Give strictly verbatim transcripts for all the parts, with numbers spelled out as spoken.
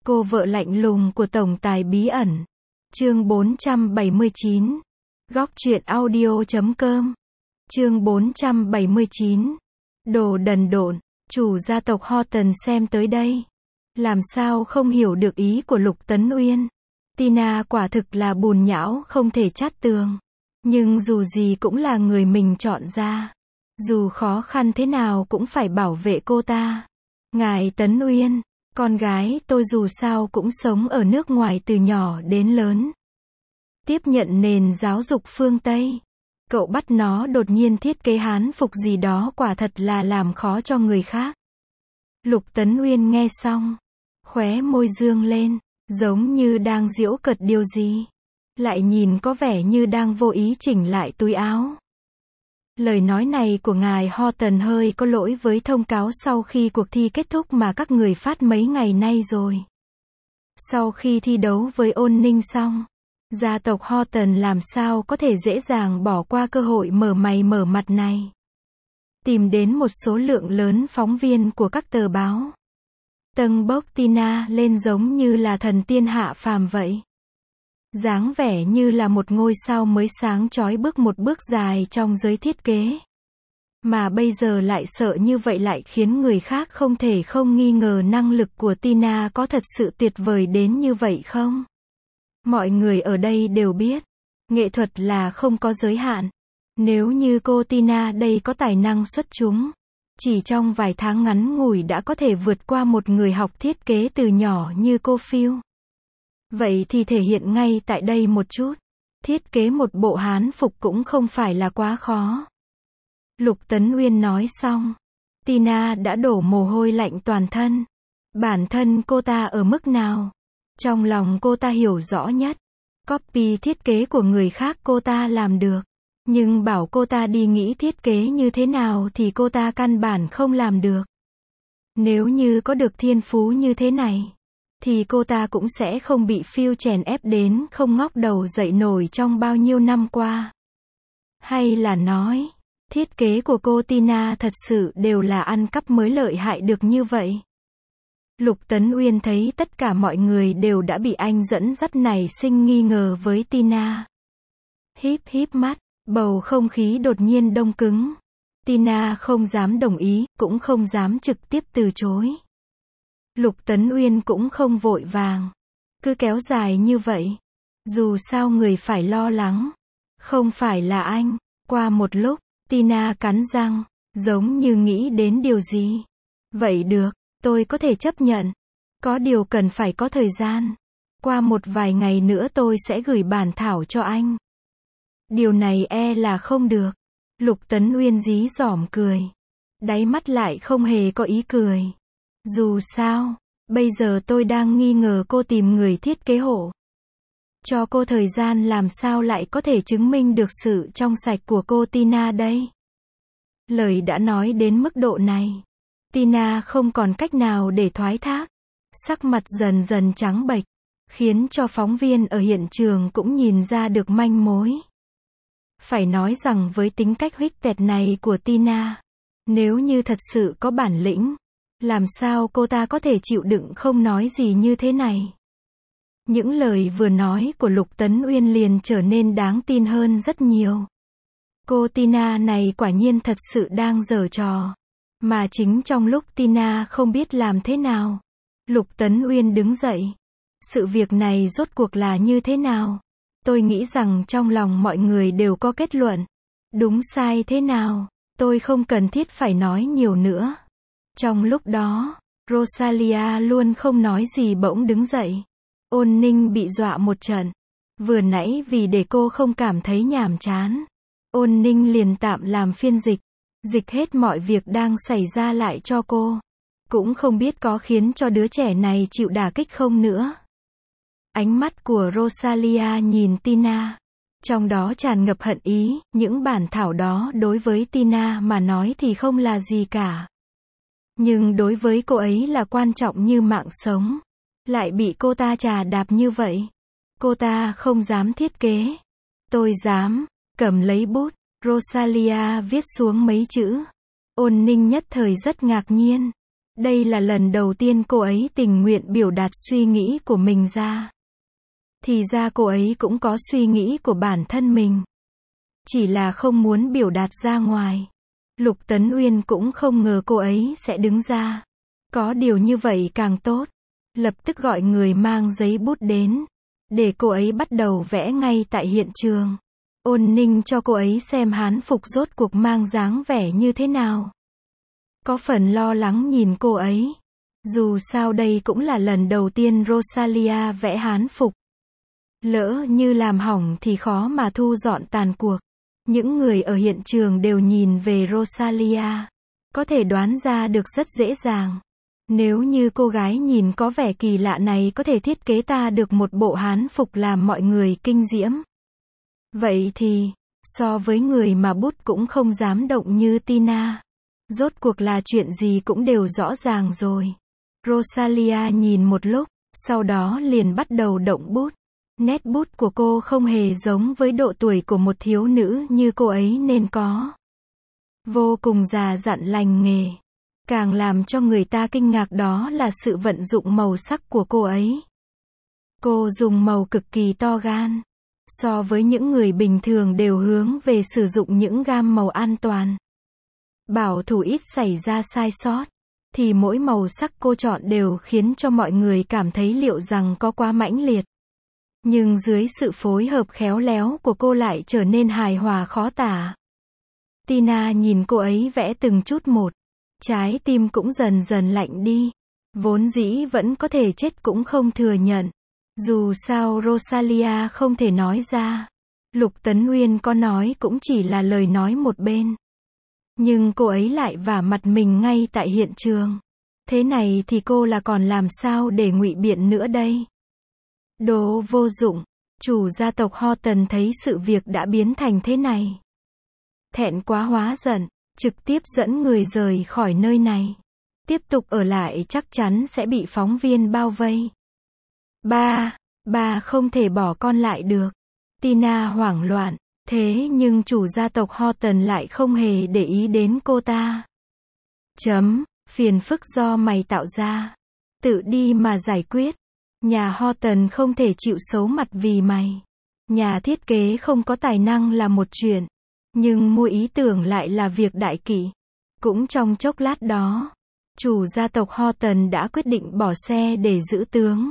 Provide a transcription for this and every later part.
Cô vợ lạnh lùng của tổng tài bí ẩn. Chương bốn trăm bảy mươi chín. Góc truyện audio chấm com. Chương bốn trăm bảy mươi chín. Đồ đần độn, chủ gia tộc Horton xem tới đây. Làm sao không hiểu được ý của Lục Tấn Uyên. Tina quả thực là bùn nhão không thể chát tường. Nhưng dù gì cũng là người mình chọn ra. Dù khó khăn thế nào cũng phải bảo vệ cô ta. Ngài Tấn Uyên, con gái tôi dù sao cũng sống ở nước ngoài từ nhỏ đến lớn. Tiếp nhận nền giáo dục phương Tây. Cậu bắt nó đột nhiên thiết kế hán phục gì đó quả thật là làm khó cho người khác. Lục Tấn Uyên nghe xong, khóe môi dương lên, giống như đang giễu cợt điều gì. Lại nhìn có vẻ như đang vô ý chỉnh lại túi áo. Lời nói này của ngài Horton hơi có lỗi với thông cáo sau khi cuộc thi kết thúc mà các người phát mấy ngày nay rồi. Sau khi thi đấu với Ôn Ninh xong, gia tộc Horton làm sao có thể dễ dàng bỏ qua cơ hội mở mày mở mặt này. Tìm đến một số lượng lớn phóng viên của các tờ báo. Tâng bốc Tina lên giống như là thần tiên hạ phàm vậy. Dáng vẻ như là một ngôi sao mới sáng chói bước một bước dài trong giới thiết kế. Mà bây giờ lại sợ như vậy lại khiến người khác không thể không nghi ngờ năng lực của Tina có thật sự tuyệt vời đến như vậy không? Mọi người ở đây đều biết, nghệ thuật là không có giới hạn. Nếu như cô Tina đây có tài năng xuất chúng, chỉ trong vài tháng ngắn ngủi đã có thể vượt qua một người học thiết kế từ nhỏ như cô Phil. Vậy thì thể hiện ngay tại đây một chút. Thiết kế một bộ hán phục cũng không phải là quá khó. Lục Tấn Uyên nói xong, Tina đã đổ mồ hôi lạnh toàn thân. Bản thân cô ta ở mức nào? Trong lòng cô ta hiểu rõ nhất. Copy thiết kế của người khác cô ta làm được. Nhưng bảo cô ta đi nghĩ thiết kế như thế nào thì cô ta căn bản không làm được. Nếu như có được thiên phú như thế này, thì cô ta cũng sẽ không bị Phil chèn ép đến không ngóc đầu dậy nổi trong bao nhiêu năm qua. Hay là nói, thiết kế của cô Tina thật sự đều là ăn cắp mới lợi hại được như vậy. Lục Tấn Uyên thấy tất cả mọi người đều đã bị anh dẫn dắt nảy sinh nghi ngờ với Tina. Híp híp mắt, bầu không khí đột nhiên đông cứng. Tina không dám đồng ý, cũng không dám trực tiếp từ chối. Lục Tấn Uyên cũng không vội vàng. Cứ kéo dài như vậy. Dù sao người phải lo lắng. Không phải là anh. Qua một lúc, Tina cắn răng, giống như nghĩ đến điều gì. Vậy được, tôi có thể chấp nhận. Có điều cần phải có thời gian. Qua một vài ngày nữa tôi sẽ gửi bản thảo cho anh. Điều này e là không được. Lục Tấn Uyên dí dỏm cười. Đáy mắt lại không hề có ý cười. Dù sao, bây giờ tôi đang nghi ngờ cô tìm người thiết kế hộ. Cho cô thời gian làm sao lại có thể chứng minh được sự trong sạch của cô Tina đây. Lời đã nói đến mức độ này. Tina không còn cách nào để thoái thác. Sắc mặt dần dần trắng bệch, khiến cho phóng viên ở hiện trường cũng nhìn ra được manh mối. Phải nói rằng với tính cách huých tẹt này của Tina, nếu như thật sự có bản lĩnh, làm sao cô ta có thể chịu đựng không nói gì như thế này. Những lời vừa nói của Lục Tấn Uyên liền trở nên đáng tin hơn rất nhiều. Cô Tina này quả nhiên thật sự đang giở trò. Mà chính trong lúc Tina không biết làm thế nào, Lục Tấn Uyên đứng dậy. Sự việc này rốt cuộc là như thế nào? Tôi nghĩ rằng trong lòng mọi người đều có kết luận. Đúng sai thế nào, tôi không cần thiết phải nói nhiều nữa. Trong lúc đó, Rosalia luôn không nói gì bỗng đứng dậy. Ôn Ninh bị dọa một trận. Vừa nãy vì để cô không cảm thấy nhàm chán, Ôn Ninh liền tạm làm phiên dịch. Dịch hết mọi việc đang xảy ra lại cho cô. Cũng không biết có khiến cho đứa trẻ này chịu đả kích không nữa. Ánh mắt của Rosalia nhìn Tina. Trong đó tràn ngập hận ý, những bản thảo đó đối với Tina mà nói thì không là gì cả. Nhưng đối với cô ấy là quan trọng như mạng sống. Lại bị cô ta chà đạp như vậy. Cô ta không dám thiết kế. Tôi dám, cầm lấy bút, Rosalia viết xuống mấy chữ. Ôn Ninh nhất thời rất ngạc nhiên. Đây là lần đầu tiên cô ấy tình nguyện biểu đạt suy nghĩ của mình ra. Thì ra cô ấy cũng có suy nghĩ của bản thân mình. Chỉ là không muốn biểu đạt ra ngoài. Lục Tấn Uyên cũng không ngờ cô ấy sẽ đứng ra. Có điều như vậy càng tốt. Lập tức gọi người mang giấy bút đến. Để cô ấy bắt đầu vẽ ngay tại hiện trường. Ôn Ninh cho cô ấy xem hán phục rốt cuộc mang dáng vẻ như thế nào. Có phần lo lắng nhìn cô ấy. Dù sao đây cũng là lần đầu tiên Rosalia vẽ hán phục. Lỡ như làm hỏng thì khó mà thu dọn tàn cuộc. Những người ở hiện trường đều nhìn về Rosalia. Có thể đoán ra được rất dễ dàng. Nếu như cô gái nhìn có vẻ kỳ lạ này có thể thiết kế ta được một bộ hán phục làm mọi người kinh diễm. Vậy thì, so với người mà bút cũng không dám động như Tina. Rốt cuộc là chuyện gì cũng đều rõ ràng rồi. Rosalia nhìn một lúc, sau đó liền bắt đầu động bút. Nét bút của cô không hề giống với độ tuổi của một thiếu nữ như cô ấy nên có. Vô cùng già dặn lành nghề. Càng làm cho người ta kinh ngạc đó là sự vận dụng màu sắc của cô ấy. Cô dùng màu cực kỳ to gan. So với những người bình thường đều hướng về sử dụng những gam màu an toàn. Bảo thủ ít xảy ra sai sót. Thì mỗi màu sắc cô chọn đều khiến cho mọi người cảm thấy liệu rằng có quá mãnh liệt. Nhưng dưới sự phối hợp khéo léo của cô lại trở nên hài hòa khó tả. Tina nhìn cô ấy vẽ từng chút một. Trái tim cũng dần dần lạnh đi. Vốn dĩ vẫn có thể chết cũng không thừa nhận. Dù sao Rosalia không thể nói ra. Lục Tấn Uyên có nói cũng chỉ là lời nói một bên. Nhưng cô ấy lại vả mặt mình ngay tại hiện trường. Thế này thì cô là còn làm sao để ngụy biện nữa đây? Đồ vô dụng. Chủ gia tộc Horton thấy sự việc đã biến thành thế này. Thẹn quá hóa giận. Trực tiếp dẫn người rời khỏi nơi này. Tiếp tục ở lại chắc chắn sẽ bị phóng viên bao vây. Ba, ba không thể bỏ con lại được. Tina hoảng loạn. Thế nhưng chủ gia tộc Horton lại không hề để ý đến cô ta. Chấm, phiền phức do mày tạo ra. Tự đi mà giải quyết. Nhà Horton không thể chịu xấu mặt vì mày. Nhà thiết kế không có tài năng là một chuyện. Nhưng mua ý tưởng lại là việc đại kỷ. Cũng trong chốc lát đó, chủ gia tộc Horton đã quyết định bỏ xe để giữ tướng.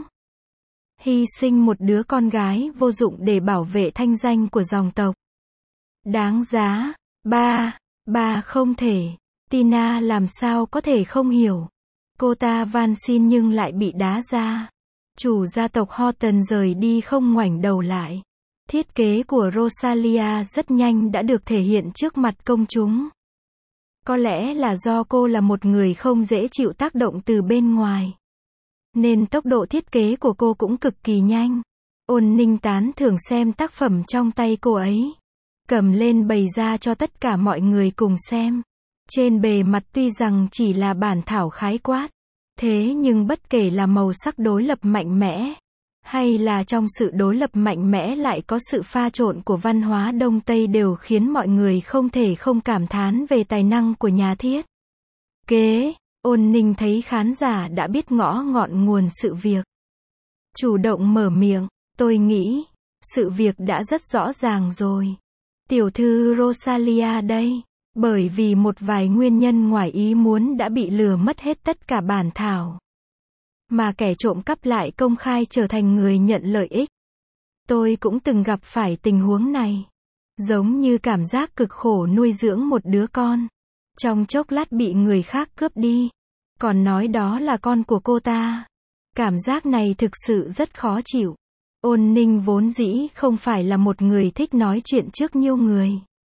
Hy sinh một đứa con gái vô dụng để bảo vệ thanh danh của dòng tộc. Đáng giá. Ba, ba không thể. Tina làm sao có thể không hiểu. Cô ta van xin nhưng lại bị đá ra. Chủ gia tộc Horton rời đi không ngoảnh đầu lại. Thiết kế của Rosalia rất nhanh đã được thể hiện trước mặt công chúng. Có lẽ là do cô là một người không dễ chịu tác động từ bên ngoài. Nên tốc độ thiết kế của cô cũng cực kỳ nhanh. Ôn Ninh tán thưởng xem tác phẩm trong tay cô ấy. Cầm lên bày ra cho tất cả mọi người cùng xem. Trên bề mặt tuy rằng chỉ là bản thảo khái quát. Thế nhưng bất kể là màu sắc đối lập mạnh mẽ. Hay là trong sự đối lập mạnh mẽ lại có sự pha trộn của văn hóa Đông Tây đều khiến mọi người không thể không cảm thán về tài năng của nhà thiết kế. Ôn Ninh thấy khán giả đã biết ngõ ngọn nguồn sự việc. Chủ động mở miệng, tôi nghĩ, sự việc đã rất rõ ràng rồi. Tiểu thư Rosalia đây, bởi vì một vài nguyên nhân ngoài ý muốn đã bị lừa mất hết tất cả bản thảo. Mà kẻ trộm cắp lại công khai trở thành người nhận lợi ích. Tôi cũng từng gặp phải tình huống này. Giống như cảm giác cực khổ nuôi dưỡng một đứa con. Trong chốc lát bị người khác cướp đi. Còn nói đó là con của cô ta. Cảm giác này thực sự rất khó chịu. Ôn Ninh vốn dĩ không phải là một người thích nói chuyện trước nhiều người.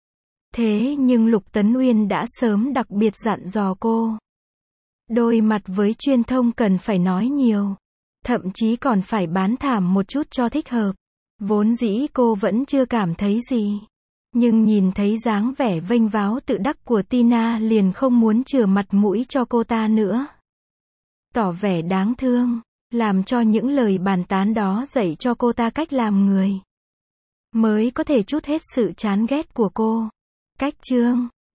Thế nhưng Lục Tấn Uyên đã sớm đặc biệt dặn dò cô. Đôi mặt với truyền thông cần phải nói nhiều. Thậm chí còn phải bán thảm một chút cho thích hợp. Vốn dĩ cô vẫn chưa cảm thấy gì. Nhưng nhìn thấy dáng vẻ vênh váo tự đắc của Tina liền không muốn chừa mặt mũi cho cô ta nữa. Tỏ vẻ đáng thương. Làm cho những lời bàn tán đó dạy cho cô ta cách làm người. Mới có thể trút hết sự chán ghét của cô. Cách chương